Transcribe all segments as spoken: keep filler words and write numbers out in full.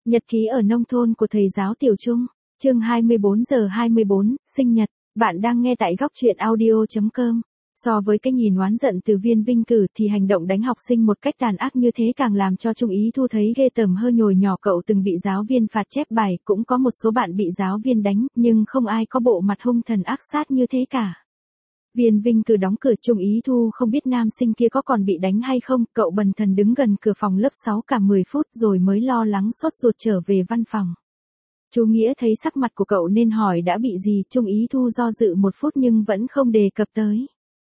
Nhật ký ở nông thôn của thầy giáo Tiểu Trung, chương hai mươi bốn giờ hai mươi bốn, sinh nhật, bạn đang nghe tại góc truyện audio chấm com. So với cái nhìn oán giận từ Viên Vinh Cử thì hành động đánh học sinh một cách tàn ác như thế càng làm cho Trung Ý Thu thấy ghê tởm. Hơi nhồi nhỏ cậu từng bị giáo viên phạt chép bài, cũng có một số bạn bị giáo viên đánh, nhưng không ai có bộ mặt hung thần ác sát như thế cả. Viên Vinh Cử đóng cửa, Trung Ý Thu không biết nam sinh kia có còn bị đánh hay không, cậu bần thần đứng gần cửa phòng lớp sáu cả mười phút rồi mới lo lắng sốt ruột trở về văn phòng. Chú Nghĩa thấy sắc mặt của cậu nên hỏi đã bị gì, Trung Ý Thu do dự một phút nhưng vẫn không đề cập tới.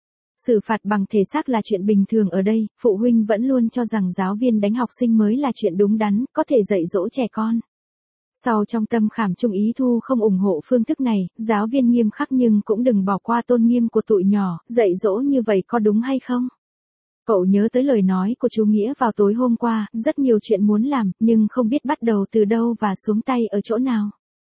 Xử phạt bằng thể xác là chuyện bình thường ở đây, phụ huynh vẫn luôn cho rằng giáo viên đánh học sinh mới là chuyện đúng đắn, có thể dạy dỗ trẻ con. Sau trong tâm khảm Trung Ý Thu không ủng hộ phương thức này, giáo viên nghiêm khắc nhưng cũng đừng bỏ qua tôn nghiêm của tụi nhỏ, dạy dỗ như vậy có đúng hay không? Cậu nhớ tới lời nói của chú Nghĩa vào tối hôm qua, rất nhiều chuyện muốn làm, nhưng không biết bắt đầu từ đâu và xuống tay ở chỗ nào.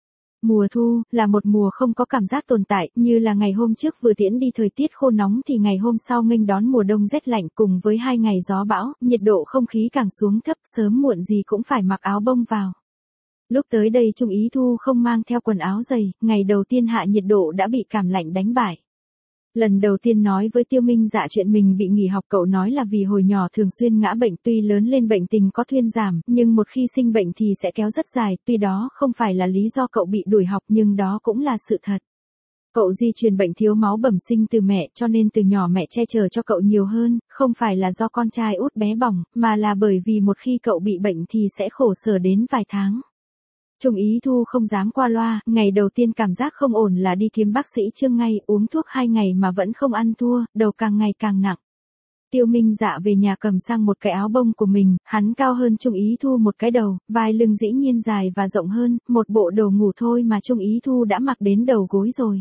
Mùa thu, là một mùa không có cảm giác tồn tại, như là ngày hôm trước vừa tiễn đi thời tiết khô nóng thì ngày hôm sau nghênh đón mùa đông rét lạnh cùng với hai ngày gió bão, nhiệt độ không khí càng xuống thấp, sớm muộn gì cũng phải mặc áo bông vào. Lúc tới đây Trung Ý Thu không mang theo quần áo dày, ngày đầu tiên hạ nhiệt độ đã bị cảm lạnh đánh bại. Lần đầu tiên nói với Tiêu Minh Dạ chuyện mình bị nghỉ học, cậu nói là vì hồi nhỏ thường xuyên ngã bệnh, tuy lớn lên bệnh tình có thuyên giảm, nhưng một khi sinh bệnh thì sẽ kéo rất dài, tuy đó không phải là lý do cậu bị đuổi học nhưng đó cũng là sự thật. Cậu di truyền bệnh thiếu máu bẩm sinh từ mẹ, cho nên từ nhỏ mẹ che chở cho cậu nhiều hơn, không phải là do con trai út bé bỏng, mà là bởi vì một khi cậu bị bệnh thì sẽ khổ sở đến vài tháng. Trung Ý Thu không dám qua loa, ngày đầu tiên cảm giác không ổn là đi kiếm bác sĩ Trương ngay, uống thuốc hai ngày mà vẫn không ăn thua, đầu càng ngày càng nặng. Tiêu Minh Dạ về nhà cầm sang một cái áo bông của mình, hắn cao hơn Trung Ý Thu một cái đầu, vai lưng dĩ nhiên dài và rộng hơn, một bộ đồ ngủ thôi mà Trung Ý Thu đã mặc đến đầu gối rồi.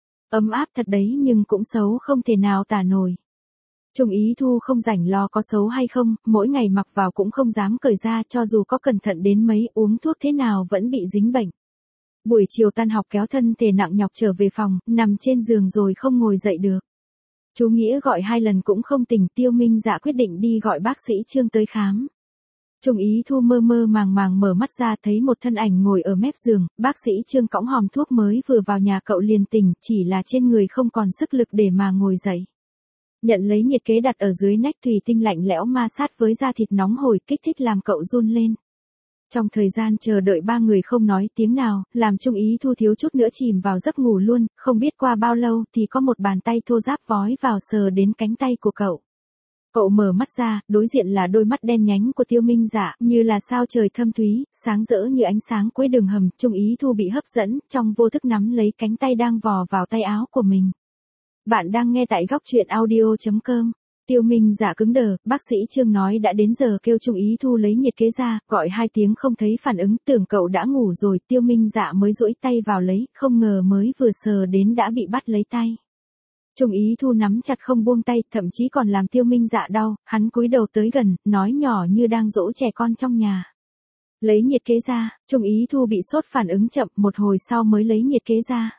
Ấm áp thật đấy nhưng cũng xấu không thể nào tả nổi. Trung Ý Thu không rảnh lo có xấu hay không, mỗi ngày mặc vào cũng không dám cởi ra, cho dù có cẩn thận đến mấy, uống thuốc thế nào vẫn bị dính bệnh. Buổi chiều tan học kéo thân thể nặng nhọc trở về phòng, nằm trên giường rồi không ngồi dậy được. Chú Nghĩa gọi hai lần cũng không tỉnh, Tiêu Minh Dạ quyết định đi gọi bác sĩ Trương tới khám. Trung Ý Thu mơ mơ màng màng mở mắt ra thấy một thân ảnh ngồi ở mép giường, bác sĩ Trương cõng hòm thuốc mới vừa vào nhà cậu liền tỉnh, chỉ là trên người không còn sức lực để mà ngồi dậy. Nhận lấy nhiệt kế đặt ở dưới nách thủy tinh lạnh lẽo ma sát với da thịt nóng hổi kích thích làm cậu run lên. Trong thời gian chờ đợi ba người không nói tiếng nào, làm Trung Ý Thu thiếu chút nữa chìm vào giấc ngủ luôn, không biết qua bao lâu thì có một bàn tay thô ráp vói vào sờ đến cánh tay của cậu. Cậu mở mắt ra, đối diện là đôi mắt đen nhánh của Tiêu Minh Dạ, như là sao trời thâm thúy, sáng rỡ như ánh sáng cuối đường hầm. Trung Ý Thu bị hấp dẫn, trong vô thức nắm lấy cánh tay đang vò vào tay áo của mình. Bạn đang nghe tại góc truyện audio chấm com. Tiêu Minh Dạ cứng đờ, bác sĩ Trương nói đã đến giờ kêu Trung Ý Thu lấy nhiệt kế ra, gọi hai tiếng không thấy phản ứng, tưởng cậu đã ngủ rồi, Tiêu Minh Dạ mới duỗi tay vào lấy, không ngờ mới vừa sờ đến đã bị bắt lấy tay. Trung Ý Thu nắm chặt không buông tay, thậm chí còn làm Tiêu Minh Dạ đau, hắn cúi đầu tới gần, nói nhỏ như đang dỗ trẻ con trong nhà. Lấy nhiệt kế ra, Trung Ý Thu bị sốt phản ứng chậm, một hồi sau mới lấy nhiệt kế ra.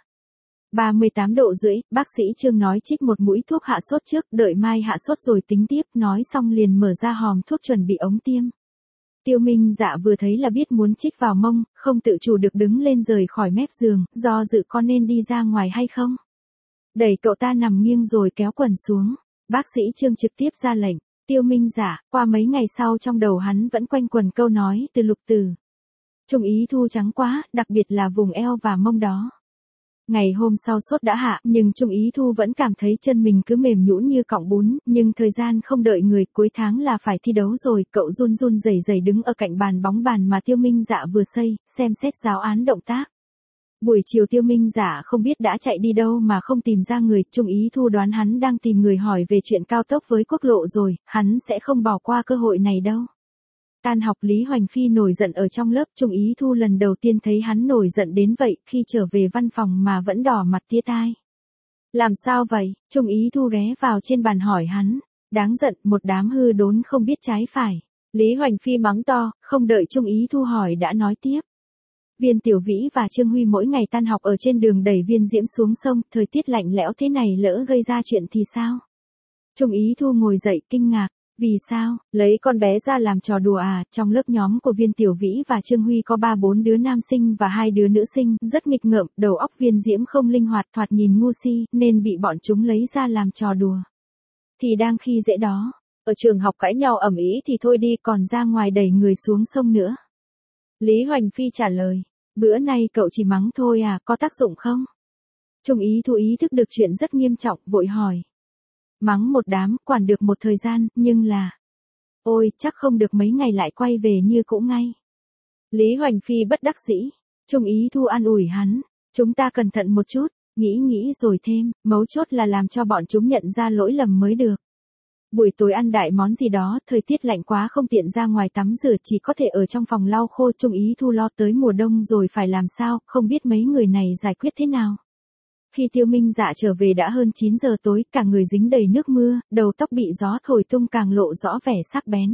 ba mươi tám độ rưỡi, bác sĩ Trương nói trích một mũi thuốc hạ sốt trước, đợi mai hạ sốt rồi tính tiếp, nói xong liền mở ra hòm thuốc chuẩn bị ống tiêm. Tiêu Minh Dạ vừa thấy là biết muốn trích vào mông, không tự chủ được đứng lên rời khỏi mép giường, do dự có nên đi ra ngoài hay không. Đẩy cậu ta nằm nghiêng rồi kéo quần xuống, bác sĩ Trương trực tiếp ra lệnh. Tiêu Minh Dạ, qua mấy ngày sau trong đầu hắn vẫn quanh quẩn câu nói từ Lục Tử. Trung Ý Thu trắng quá, đặc biệt là vùng eo và mông đó. Ngày hôm sau sốt đã hạ, nhưng Trung Ý Thu vẫn cảm thấy chân mình cứ mềm nhũn như cọng bún, nhưng thời gian không đợi người, cuối tháng là phải thi đấu rồi, cậu run run rẩy rẩy đứng ở cạnh bàn bóng bàn mà Tiêu Minh Dạ vừa xây, xem xét giáo án động tác. Buổi chiều Tiêu Minh Dạ không biết đã chạy đi đâu mà không tìm ra người, Trung Ý Thu đoán hắn đang tìm người hỏi về chuyện cao tốc với quốc lộ rồi, hắn sẽ không bỏ qua cơ hội này đâu. Tan học Lý Hoành Phi nổi giận ở trong lớp, Trung Ý Thu lần đầu tiên thấy hắn nổi giận đến vậy, khi trở về văn phòng mà vẫn đỏ mặt tía tai. Làm sao vậy? Trung Ý Thu ghé vào trên bàn hỏi hắn. Đáng giận, một đám hư đốn không biết trái phải. Lý Hoành Phi mắng to, không đợi Trung Ý Thu hỏi đã nói tiếp. Viên Tiểu Vĩ và Trương Huy mỗi ngày tan học ở trên đường đẩy Viên Diễm xuống sông, thời tiết lạnh lẽo thế này lỡ gây ra chuyện thì sao? Trung Ý Thu ngồi dậy kinh ngạc. Vì sao, lấy con bé ra làm trò đùa à, trong lớp nhóm của Viên Tiểu Vĩ và Trương Huy có ba bốn đứa nam sinh và hai đứa nữ sinh, rất nghịch ngợm, đầu óc Viên Diễm không linh hoạt, thoạt nhìn ngu si, nên bị bọn chúng lấy ra làm trò đùa. Thì đang khi dễ đó, ở trường học cãi nhau ầm ĩ thì thôi đi, còn ra ngoài đẩy người xuống sông nữa. Lý Hoành Phi trả lời, bữa nay cậu chỉ mắng thôi à, có tác dụng không? Trung Ý Thu ý thức được chuyện rất nghiêm trọng, vội hỏi. Mắng một đám, quản được một thời gian, nhưng là... Ôi, chắc không được mấy ngày lại quay về như cũ ngay. Lý Hoành Phi bất đắc dĩ. Trung Ý Thu an ủi hắn. Chúng ta cẩn thận một chút, nghĩ nghĩ rồi thêm, mấu chốt là làm cho bọn chúng nhận ra lỗi lầm mới được. Buổi tối ăn đại món gì đó, thời tiết lạnh quá không tiện ra ngoài tắm rửa, chỉ có thể ở trong phòng lau khô. Trung Ý Thu lo tới mùa đông rồi phải làm sao, không biết mấy người này giải quyết thế nào. Khi Tiêu Minh Dạ trở về đã hơn chín giờ tối, cả người dính đầy nước mưa, đầu tóc bị gió thổi tung càng lộ rõ vẻ sắc bén.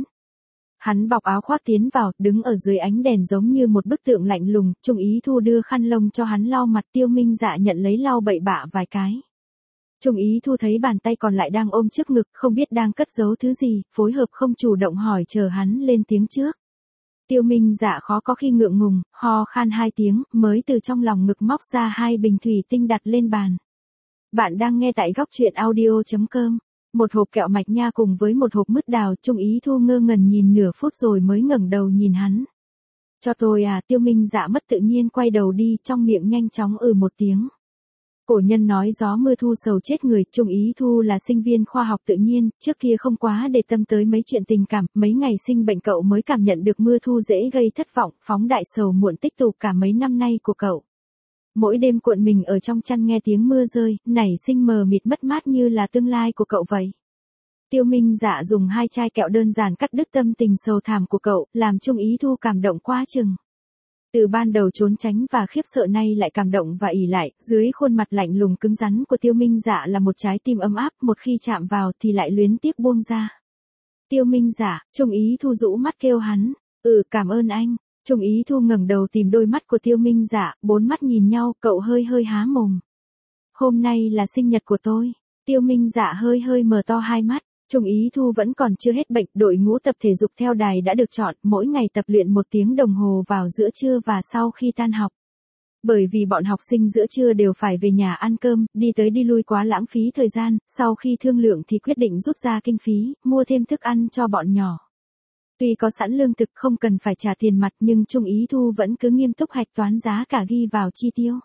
Hắn bọc áo khoác tiến vào, đứng ở dưới ánh đèn giống như một bức tượng lạnh lùng. Trung Ý Thu đưa khăn lông cho hắn lau mặt, Tiêu Minh Dạ nhận lấy lau bậy bạ vài cái. Trung Ý Thu thấy bàn tay còn lại đang ôm trước ngực, không biết đang cất giấu thứ gì, phối hợp không chủ động hỏi chờ hắn lên tiếng trước. Tiêu Minh Dạ khó có khi ngượng ngùng, ho khan hai tiếng, mới từ trong lòng ngực móc ra hai bình thủy tinh đặt lên bàn. Bạn đang nghe tại góc truyện audio chấm com. Một hộp kẹo mạch nha cùng với một hộp mứt đào. Trung Ý Thu ngơ ngẩn nhìn nửa phút rồi mới ngẩng đầu nhìn hắn. Cho tôi à, Tiêu Minh Dạ mất tự nhiên quay đầu đi, trong miệng nhanh chóng ừ một tiếng. Cổ nhân nói gió mưa thu sầu chết người. Trung Ý Thu là sinh viên khoa học tự nhiên, trước kia không quá để tâm tới mấy chuyện tình cảm, mấy ngày sinh bệnh cậu mới cảm nhận được mưa thu dễ gây thất vọng, phóng đại sầu muộn tích tụ cả mấy năm nay của cậu. Mỗi đêm cuộn mình ở trong chăn nghe tiếng mưa rơi, nảy sinh mờ mịt mất mát như là tương lai của cậu vậy. Tiêu Minh Dạ dùng hai chai kẹo đơn giản cắt đứt tâm tình sầu thảm của cậu, làm Trung Ý Thu cảm động quá chừng. Từ ban đầu trốn tránh và khiếp sợ nay lại cảm động và ỉ lại, dưới khuôn mặt lạnh lùng cứng rắn của Tiêu Minh Dạ là một trái tim ấm áp, một khi chạm vào thì lại luyến tiếc buông ra. Tiêu Minh Dạ, Trung Ý Thu rũ mắt kêu hắn, ừ cảm ơn anh. Trung Ý Thu ngẩng đầu tìm đôi mắt của Tiêu Minh Dạ, bốn mắt nhìn nhau, cậu hơi hơi há mồm. Hôm nay là sinh nhật của tôi. Tiêu Minh Dạ hơi hơi mở to hai mắt. Trung Ý Thu vẫn còn chưa hết bệnh, đội ngũ tập thể dục theo đài đã được chọn, mỗi ngày tập luyện một tiếng đồng hồ vào giữa trưa và sau khi tan học. Bởi vì bọn học sinh giữa trưa đều phải về nhà ăn cơm, đi tới đi lui quá lãng phí thời gian, sau khi thương lượng thì quyết định rút ra kinh phí, mua thêm thức ăn cho bọn nhỏ. Tuy có sẵn lương thực không cần phải trả tiền mặt nhưng Trung Ý Thu vẫn cứ nghiêm túc hạch toán giá cả ghi vào chi tiêu.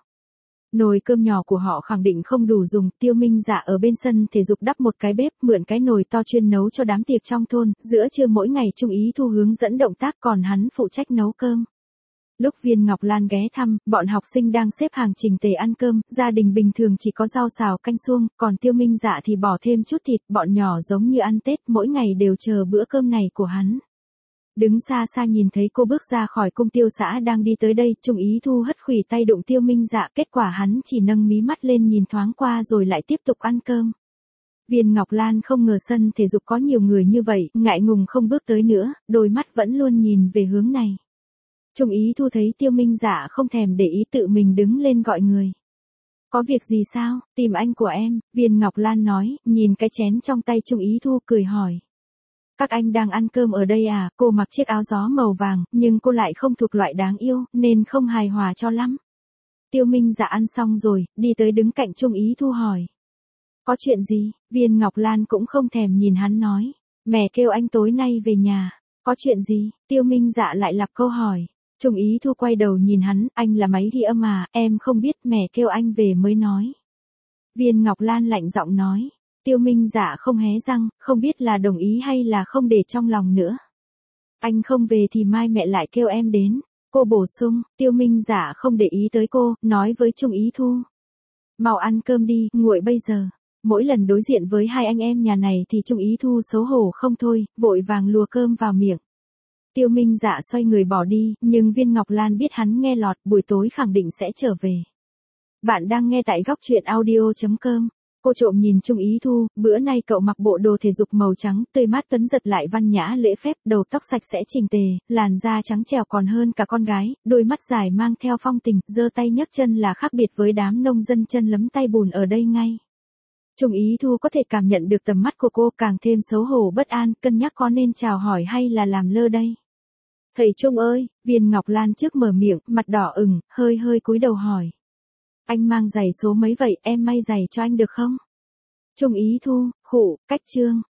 Nồi cơm nhỏ của họ khẳng định không đủ dùng, Tiêu Minh Dạ ở bên sân thể dục đắp một cái bếp, mượn cái nồi to chuyên nấu cho đám tiệc trong thôn, giữa trưa mỗi ngày Trung Ý Thu hướng dẫn động tác còn hắn phụ trách nấu cơm. Lúc Viên Ngọc Lan ghé thăm, bọn học sinh đang xếp hàng chỉnh tề ăn cơm, gia đình bình thường chỉ có rau xào canh suông, còn Tiêu Minh Dạ thì bỏ thêm chút thịt, bọn nhỏ giống như ăn Tết, mỗi ngày đều chờ bữa cơm này của hắn. Đứng xa xa nhìn thấy cô bước ra khỏi cung Tiêu xã đang đi tới đây, Trung Ý Thu hất khuỷu tay đụng Tiêu Minh Dạ, kết quả hắn chỉ nâng mí mắt lên nhìn thoáng qua rồi lại tiếp tục ăn cơm. Viên Ngọc Lan không ngờ sân thể dục có nhiều người như vậy, ngại ngùng không bước tới nữa, đôi mắt vẫn luôn nhìn về hướng này. Trung Ý Thu thấy Tiêu Minh Dạ không thèm để ý tự mình đứng lên gọi người. Có việc gì sao, tìm anh của em, Viên Ngọc Lan nói, nhìn cái chén trong tay Trung Ý Thu cười hỏi. Các anh đang ăn cơm ở đây à, cô mặc chiếc áo gió màu vàng, nhưng cô lại không thuộc loại đáng yêu, nên không hài hòa cho lắm. Tiêu Minh Dạ ăn xong rồi, đi tới đứng cạnh Trung Ý Thu hỏi. Có chuyện gì, Viên Ngọc Lan cũng không thèm nhìn hắn nói. Mẹ kêu anh tối nay về nhà. Có chuyện gì, Tiêu Minh Dạ lại lặp câu hỏi. Trung Ý Thu quay đầu nhìn hắn, anh là máy ghi âm à, em không biết, mẹ kêu anh về mới nói. Viên Ngọc Lan lạnh giọng nói. Tiêu Minh Dạ không hé răng, không biết là đồng ý hay là không để trong lòng nữa. Anh không về thì mai mẹ lại kêu em đến. Cô bổ sung, Tiêu Minh Dạ không để ý tới cô, nói với Trung Ý Thu. Mau ăn cơm đi, nguội bây giờ. Mỗi lần đối diện với hai anh em nhà này thì Trung Ý Thu xấu hổ không thôi, vội vàng lùa cơm vào miệng. Tiêu Minh Dạ xoay người bỏ đi, nhưng Viên Ngọc Lan biết hắn nghe lọt, buổi tối khẳng định sẽ trở về. Bạn đang nghe tại góc truyện audio chấm com. Cô trộm nhìn Trung Ý Thu, bữa nay cậu mặc bộ đồ thể dục màu trắng, tươi mát tuấn giật lại văn nhã lễ phép, đầu tóc sạch sẽ chỉnh tề, làn da trắng trẻo còn hơn cả con gái, đôi mắt dài mang theo phong tình, giơ tay nhấc chân là khác biệt với đám nông dân chân lấm tay bùn ở đây ngay. Trung Ý Thu có thể cảm nhận được tầm mắt của cô, càng thêm xấu hổ bất an, cân nhắc có nên chào hỏi hay là làm lơ đây. Thầy Trung ơi, Viên Ngọc Lan trước mở miệng, mặt đỏ ửng, hơi hơi cúi đầu hỏi. Anh mang giày số mấy vậy, em may giày cho anh được không? Trung Ý Thu, khụ, cách trương,